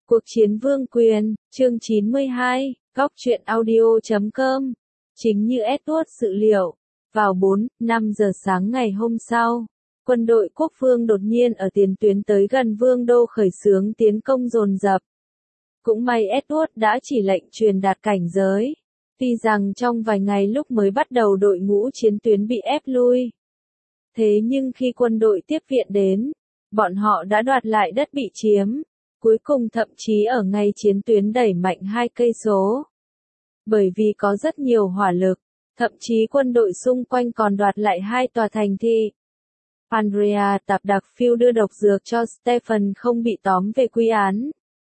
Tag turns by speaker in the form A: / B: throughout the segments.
A: Cuộc chiến vương quyền, chương 92, góc truyện audio.com. Chính như Edward dự liệu, vào 4-5 giờ sáng ngày hôm sau, quân đội quốc vương đột nhiên ở tiền tuyến tới gần vương đô khởi xướng tiến công dồn dập. Cũng may Edward đã chỉ lệnh truyền đạt cảnh giới. Tuy rằng trong vài ngày lúc mới bắt đầu đội ngũ chiến tuyến bị ép lui. Thế nhưng khi quân đội tiếp viện đến, bọn họ đã đoạt lại đất bị chiếm. Cuối cùng thậm chí ở ngay chiến tuyến đẩy mạnh 2 cây số. Bởi vì có rất nhiều hỏa lực, thậm chí quân đội xung quanh còn đoạt lại 2 tòa thành thị. Andrea Tạp Đặc Phiêu đưa độc dược cho Stephen không bị tóm về quy án.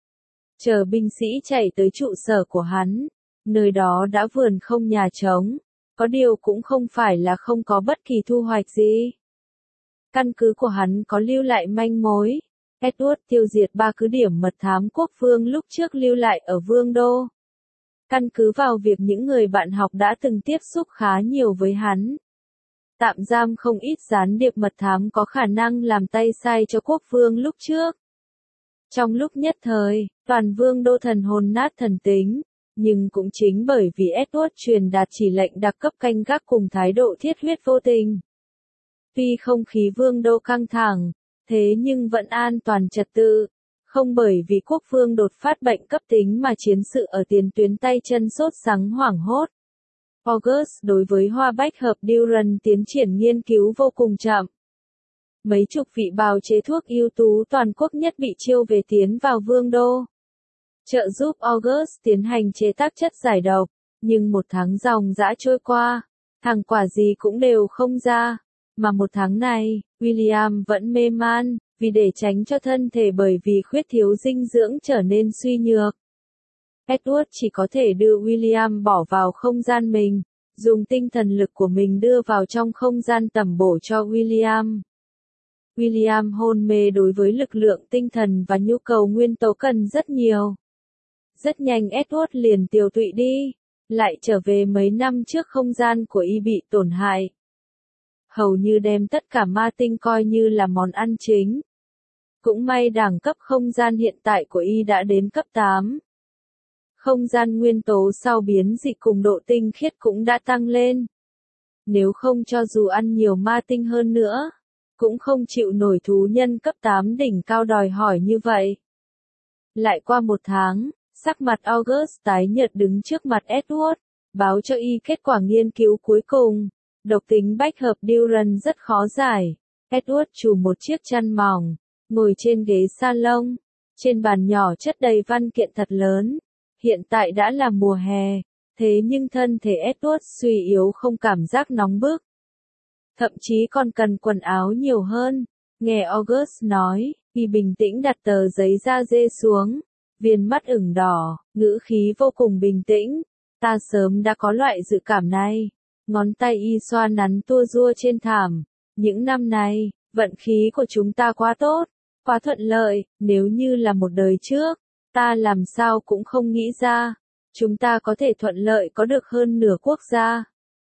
A: Chờ binh sĩ chạy tới trụ sở của hắn, nơi đó đã vườn không nhà trống, có điều cũng không phải là không có bất kỳ thu hoạch gì. Căn cứ của hắn có lưu lại manh mối. Edward tiêu diệt 3 cứ điểm mật thám quốc vương lúc trước lưu lại ở vương đô. Căn cứ vào việc những người bạn học đã từng tiếp xúc khá nhiều với hắn. Tạm giam không ít gián điệp mật thám có khả năng làm tay sai cho quốc vương lúc trước. Trong lúc nhất thời, toàn vương đô thần hồn nát thần tính, nhưng cũng chính bởi vì Edward truyền đạt chỉ lệnh đặc cấp canh gác cùng thái độ thiết huyết vô tình. Tuy không khí vương đô căng thẳng, thế nhưng vẫn an toàn trật tự, không bởi vì quốc vương đột phát bệnh cấp tính mà chiến sự ở tiền tuyến tay chân sốt sắng hoảng hốt. August đối với hoa bách hợp Duran tiến triển nghiên cứu vô cùng chậm. Mấy chục vị bào chế thuốc ưu tú toàn quốc nhất bị chiêu về tiến vào vương đô. Trợ giúp August tiến hành chế tác chất giải độc, nhưng 1 tháng ròng rã trôi qua, thằng quả gì cũng đều không ra. Mà 1 tháng này, William vẫn mê man, vì để tránh cho thân thể bởi vì khuyết thiếu dinh dưỡng trở nên suy nhược. Edward chỉ có thể đưa William bỏ vào không gian mình, dùng tinh thần lực của mình đưa vào trong không gian tẩm bổ cho William. William hôn mê đối với lực lượng tinh thần và nhu cầu nguyên tố cần rất nhiều. Rất nhanh Edward liền tiều tụy đi, lại trở về mấy năm trước không gian của y bị tổn hại. Hầu như đem tất cả ma tinh coi như là món ăn chính. Cũng may đẳng cấp không gian hiện tại của y đã đến cấp 8. Không gian nguyên tố sau biến dị cùng độ tinh khiết cũng đã tăng lên. Nếu không cho dù ăn nhiều ma tinh hơn nữa, cũng không chịu nổi thú nhân cấp 8 đỉnh cao đòi hỏi như vậy. Lại qua 1 tháng, sắc mặt August tái nhợt đứng trước mặt Edward, báo cho y kết quả nghiên cứu cuối cùng. Độc tính bách hợp Duran rất khó giải. Edward trùm một chiếc chăn mỏng, ngồi trên ghế salon. Trên bàn nhỏ chất đầy văn kiện thật lớn. Hiện tại đã là mùa hè, thế nhưng thân thể Edward suy yếu không cảm giác nóng bức. Thậm chí còn cần quần áo nhiều hơn. Nghe August nói, y bình tĩnh đặt tờ giấy da dê xuống. Viền mắt ửng đỏ, ngữ khí vô cùng bình tĩnh. Ta sớm đã có loại dự cảm này. Ngón tay y xoa nắn tua rua trên thảm. Những năm này, vận khí của chúng ta quá tốt, quá thuận lợi, nếu như là một đời trước, ta làm sao cũng không nghĩ ra, chúng ta có thể thuận lợi có được hơn nửa quốc gia.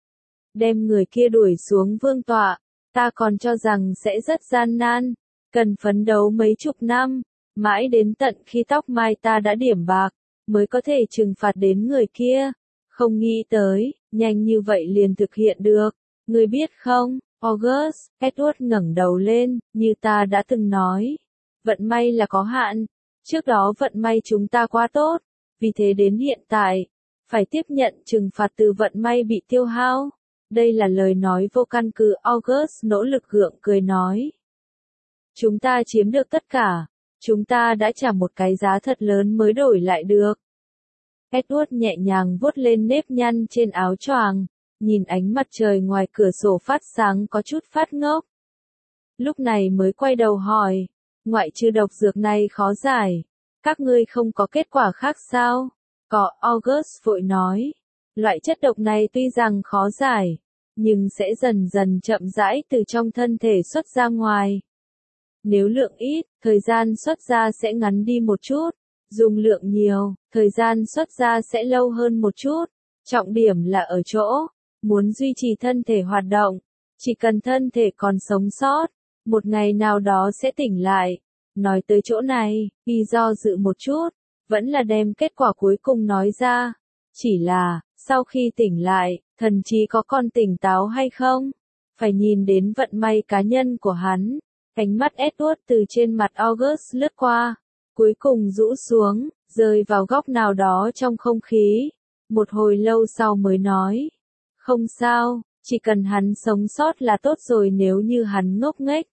A: Đem người kia đuổi xuống vương tọa, ta còn cho rằng sẽ rất gian nan, cần phấn đấu mấy chục năm, mãi đến tận khi tóc mai ta đã điểm bạc, mới có thể trừng phạt đến người kia. Không nghĩ tới, nhanh như vậy liền thực hiện được. Ngươi biết không, August, Edward ngẩng đầu lên, như ta đã từng nói. Vận may là có hạn. Trước đó vận may chúng ta quá tốt. Vì thế đến hiện tại, phải tiếp nhận trừng phạt từ vận may bị tiêu hao. Đây là lời nói vô căn cứ. August nỗ lực gượng cười nói. Chúng ta chiếm được tất cả. Chúng ta đã trả một cái giá thật lớn mới đổi lại được. Edward nhẹ nhàng vuốt lên nếp nhăn trên áo choàng, nhìn ánh mặt trời ngoài cửa sổ phát sáng có chút phát ngốc. Lúc này mới quay đầu hỏi, ngoại trừ độc dược này khó giải, các ngươi không có kết quả khác sao? Có, August vội nói, loại chất độc này tuy rằng khó giải, nhưng sẽ dần dần chậm rãi từ trong thân thể xuất ra ngoài. Nếu lượng ít, thời gian xuất ra sẽ ngắn đi một chút. Dùng lượng nhiều, thời gian xuất ra sẽ lâu hơn một chút. Trọng điểm là ở chỗ, muốn duy trì thân thể hoạt động, chỉ cần thân thể còn sống sót, một ngày nào đó sẽ tỉnh lại. Nói tới chỗ này, y do dự một chút, vẫn là đem kết quả cuối cùng nói ra. Chỉ là, sau khi tỉnh lại, thần trí có còn tỉnh táo hay không? Phải nhìn đến vận may cá nhân của hắn. Ánh mắt Edward từ trên mặt August lướt qua, cuối cùng rũ xuống, rơi vào góc nào đó trong không khí. Một hồi lâu sau mới nói, không sao, chỉ cần hắn sống sót là tốt rồi. Nếu như hắn ngốc nghếch,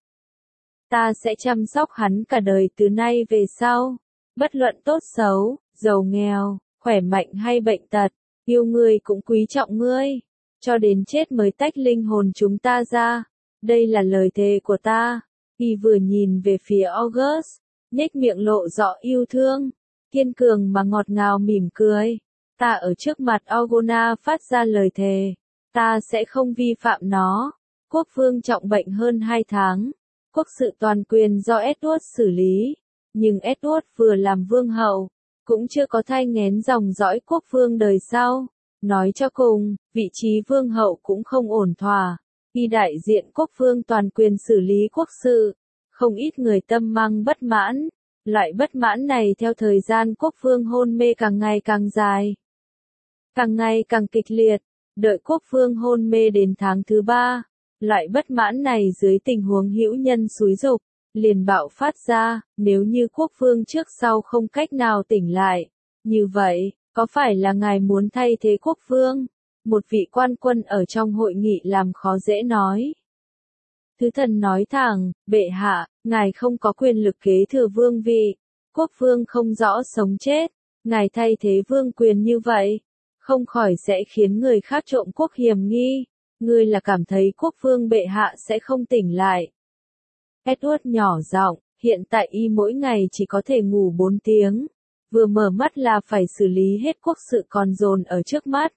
A: ta sẽ chăm sóc hắn cả đời từ nay về sau. Bất luận tốt xấu, giàu nghèo, khỏe mạnh hay bệnh tật, yêu ngươi cũng quý trọng ngươi, cho đến chết mới tách linh hồn chúng ta ra. Đây là lời thề của ta. Y vừa nhìn về phía August, nhếch miệng lộ rõ yêu thương, kiên cường mà ngọt ngào mỉm cười. Ta ở trước mặt Orgona phát ra lời thề, ta sẽ không vi phạm nó. Quốc vương trọng bệnh hơn 2 tháng, quốc sự toàn quyền do Edward xử lý, nhưng Edward vừa làm vương hậu, cũng chưa có thai nghén dòng dõi quốc vương đời sau. Nói cho cùng, vị trí vương hậu cũng không ổn thỏa. Y đại diện quốc vương toàn quyền xử lý quốc sự, không ít người tâm mang bất mãn. Loại bất mãn này theo thời gian quốc vương hôn mê càng ngày càng dài, càng ngày càng kịch liệt. Đợi quốc vương hôn mê đến tháng thứ 3, loại bất mãn này dưới tình huống hữu nhân xúi giục, liền bạo phát ra. Nếu như quốc vương trước sau không cách nào tỉnh lại, như vậy, có phải là ngài muốn thay thế quốc vương? Một vị quan quân ở trong hội nghị làm khó dễ nói. Thứ thần nói thẳng, bệ hạ, ngài không có quyền lực kế thừa vương vị. Quốc vương không rõ sống chết, ngài thay thế vương quyền như vậy, không khỏi sẽ khiến người khác trộm quốc hiềm nghi. Ngươi là cảm thấy quốc vương bệ hạ sẽ không tỉnh lại. Edward nhỏ giọng, hiện tại y mỗi ngày chỉ có thể ngủ 4 tiếng. Vừa mở mắt là phải xử lý hết quốc sự còn dồn ở trước mắt.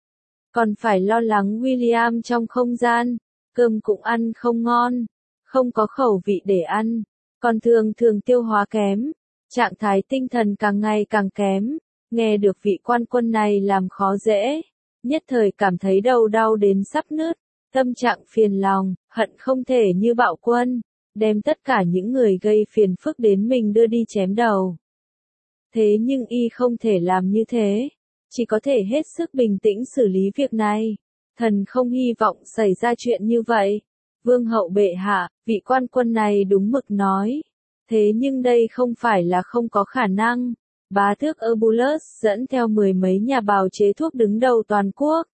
A: Còn phải lo lắng William trong không gian, cơm cũng ăn không ngon, không có khẩu vị để ăn, còn thường thường tiêu hóa kém, trạng thái tinh thần càng ngày càng kém. Nghe được vị quan quân này làm khó dễ, nhất thời cảm thấy đầu đau đến sắp nứt, tâm trạng phiền lòng, hận không thể như bạo quân, đem tất cả những người gây phiền phức đến mình đưa đi chém đầu. Thế nhưng y không thể làm như thế, chỉ có thể hết sức bình tĩnh xử lý việc này. Thần không hy vọng xảy ra chuyện như vậy. Vương hậu bệ hạ, vị quan quân này đúng mực nói. Thế nhưng đây không phải là không có khả năng. Bá tước Eubulus dẫn theo 10 mấy nhà bào chế thuốc đứng đầu toàn quốc.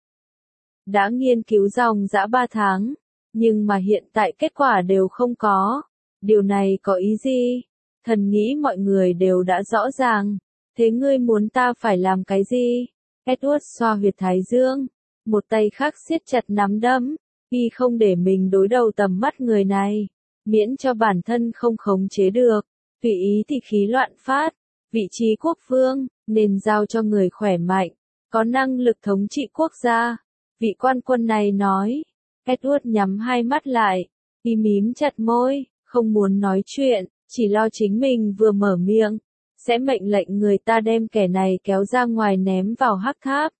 A: Đã nghiên cứu dòng dã 3 tháng, nhưng mà hiện tại kết quả đều không có. Điều này có ý gì? Thần nghĩ mọi người đều đã rõ ràng. Thế ngươi muốn ta phải làm cái gì? Edward xoa huyệt thái dương, một tay khác siết chặt nắm đấm. Y không để mình đối đầu tầm mắt người này, miễn cho bản thân không khống chế được, tùy ý thì khí loạn phát. Vị trí quốc vương, nên giao cho người khỏe mạnh, có năng lực thống trị quốc gia. Vị quan quân này nói. Edward nhắm hai mắt lại, y mím chặt môi, không muốn nói chuyện, chỉ lo chính mình vừa mở miệng, sẽ mệnh lệnh người ta đem kẻ này kéo ra ngoài ném vào hắc tháp.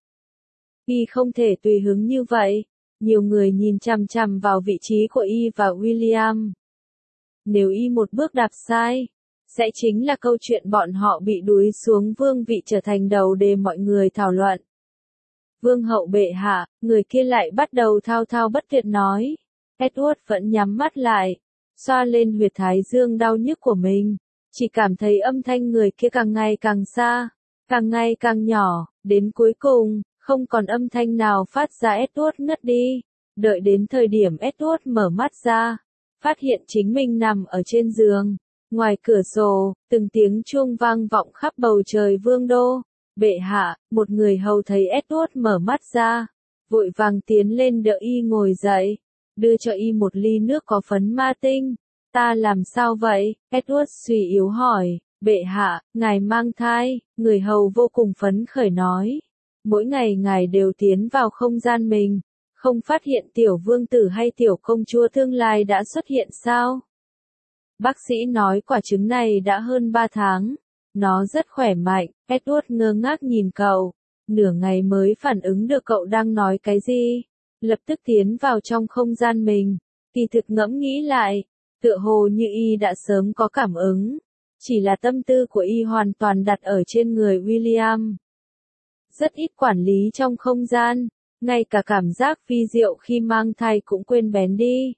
A: Y không thể tùy hứng như vậy. Nhiều người nhìn chằm chằm vào vị trí của y và William. Nếu y một bước đạp sai, sẽ chính là câu chuyện bọn họ bị đuối xuống vương vị trở thành đầu đề mọi người thảo luận. Vương hậu bệ hạ, người kia lại bắt đầu thao thao bất tuyệt nói. Edward vẫn nhắm mắt lại, xoa lên huyệt thái dương đau nhức của mình, chỉ cảm thấy âm thanh người kia càng ngày càng xa, càng ngày càng nhỏ, đến cuối cùng, không còn âm thanh nào phát ra. Edward ngất đi. Đợi đến thời điểm Edward mở mắt ra, phát hiện chính mình nằm ở trên giường. Ngoài cửa sổ, từng tiếng chuông vang vọng khắp bầu trời vương đô. Bệ hạ, một người hầu thấy Edward mở mắt ra, vội vàng tiến lên đỡ y ngồi dậy, đưa cho y một ly nước có phấn ma tinh. Ta làm sao vậy? Edward suy yếu hỏi. Bệ hạ, ngài mang thai. Người hầu vô cùng phấn khởi nói. Mỗi ngày ngài đều tiến vào không gian mình, không phát hiện tiểu vương tử hay tiểu công chúa tương lai đã xuất hiện sao? Bác sĩ nói quả trứng này đã hơn 3 tháng. Nó rất khỏe mạnh. Edward ngơ ngác nhìn cậu, nửa ngày mới phản ứng được cậu đang nói cái gì. Lập tức tiến vào trong không gian mình, kỳ thực ngẫm nghĩ lại, Tựa hồ như y đã sớm có cảm ứng, chỉ là tâm tư của y hoàn toàn đặt ở trên người William. Rất ít quản lý trong không gian, ngay cả cảm giác phi diệu khi mang thai cũng quên bén đi.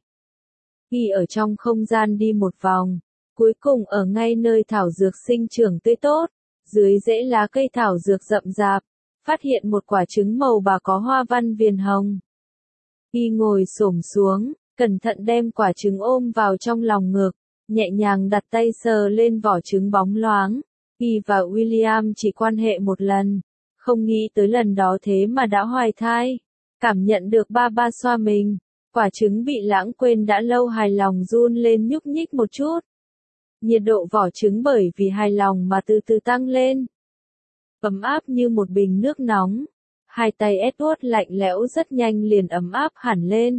A: Y ở trong không gian đi một vòng, cuối cùng ở ngay nơi thảo dược sinh trưởng tươi tốt, dưới rễ lá cây thảo dược rậm rạp, phát hiện một quả trứng màu bạc có hoa văn viền hồng. Y ngồi xổm xuống, cẩn thận đem quả trứng ôm vào trong lòng ngực, nhẹ nhàng đặt tay sờ lên vỏ trứng bóng loáng. Y và William chỉ quan hệ một lần, không nghĩ tới lần đó thế mà đã hoài thai. Cảm nhận được ba ba xoa mình, quả trứng bị lãng quên đã lâu hài lòng run lên nhúc nhích một chút. Nhiệt độ vỏ trứng bởi vì hài lòng mà từ từ tăng lên. Ấm áp như một bình nước nóng. Hai tay Edward lạnh lẽo rất nhanh liền ấm áp hẳn lên.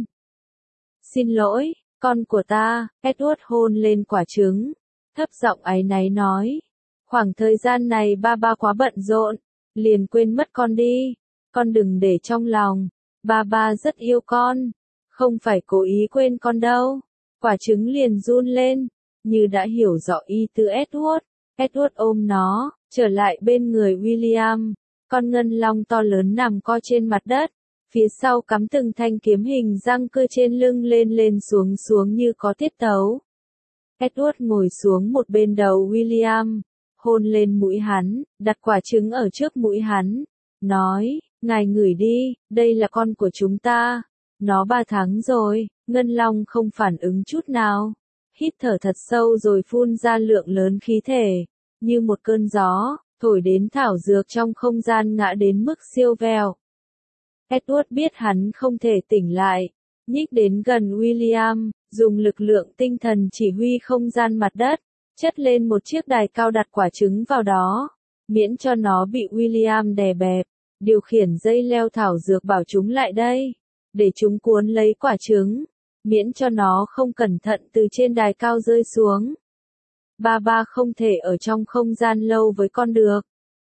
A: Xin lỗi, con của ta, Edward hôn lên quả trứng. Thấp giọng áy náy nói. Khoảng thời gian này ba ba quá bận rộn, liền quên mất con đi. Con đừng để trong lòng, ba ba rất yêu con. Không phải cố ý quên con đâu. Quả trứng liền run lên, như đã hiểu rõ ý tứ Edward. Edward ôm nó, trở lại bên người William. Con ngân long to lớn nằm co trên mặt đất, phía sau cắm từng thanh kiếm hình răng cưa trên lưng lên lên xuống xuống như có tiết tấu. Edward ngồi xuống một bên đầu William, hôn lên mũi hắn, đặt quả trứng ở trước mũi hắn, nói, ngài ngửi đi, đây là con của chúng ta. Nó 3 tháng rồi. Ngân long không phản ứng chút nào, hít thở thật sâu rồi phun ra lượng lớn khí thể, như một cơn gió, thổi đến thảo dược trong không gian ngã đến mức siêu vẹo. Edward biết hắn không thể tỉnh lại, nhích đến gần William, dùng lực lượng tinh thần chỉ huy không gian mặt đất, chất lên một chiếc đài cao đặt quả trứng vào đó, miễn cho nó bị William đè bẹp, điều khiển dây leo thảo dược bảo chúng lại đây, để chúng cuốn lấy quả trứng, miễn cho nó không cẩn thận từ trên đài cao rơi xuống. Ba ba không thể ở trong không gian lâu với con được.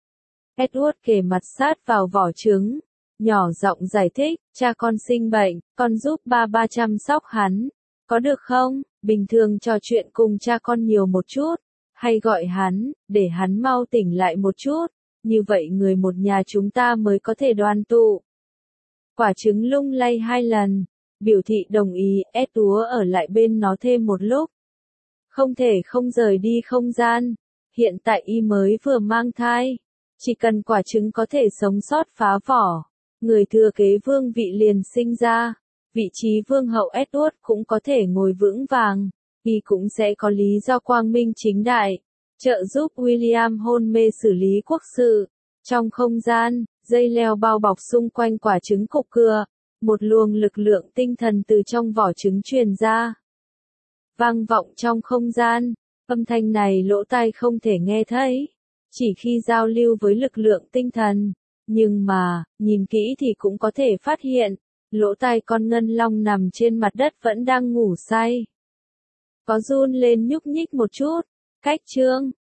A: Edward kề mặt sát vào vỏ trứng, nhỏ giọng giải thích, cha con sinh bệnh, con giúp ba ba chăm sóc hắn, có được không? Bình thường trò chuyện cùng cha con nhiều một chút, hay gọi hắn, để hắn mau tỉnh lại một chút, như vậy người một nhà chúng ta mới có thể đoàn tụ. Quả trứng lung lay 2 lần, biểu thị đồng ý, Edward ở lại bên nó thêm một lúc. Không thể không rời đi không gian, hiện tại y mới vừa mang thai, chỉ cần quả trứng có thể sống sót phá vỏ, người thừa kế vương vị liền sinh ra, vị trí vương hậu Edward cũng có thể ngồi vững vàng, y cũng sẽ có lý do quang minh chính đại, trợ giúp William hôn mê xử lý quốc sự. Trong không gian, dây leo bao bọc xung quanh quả trứng cục cưa, một luồng lực lượng tinh thần từ trong vỏ trứng truyền ra. Vang vọng trong không gian, âm thanh này lỗ tai không thể nghe thấy, chỉ khi giao lưu với lực lượng tinh thần, nhưng mà, nhìn kỹ thì cũng có thể phát hiện, lỗ tai con ngân long nằm trên mặt đất vẫn đang ngủ say. Có run lên nhúc nhích một chút, cách chương.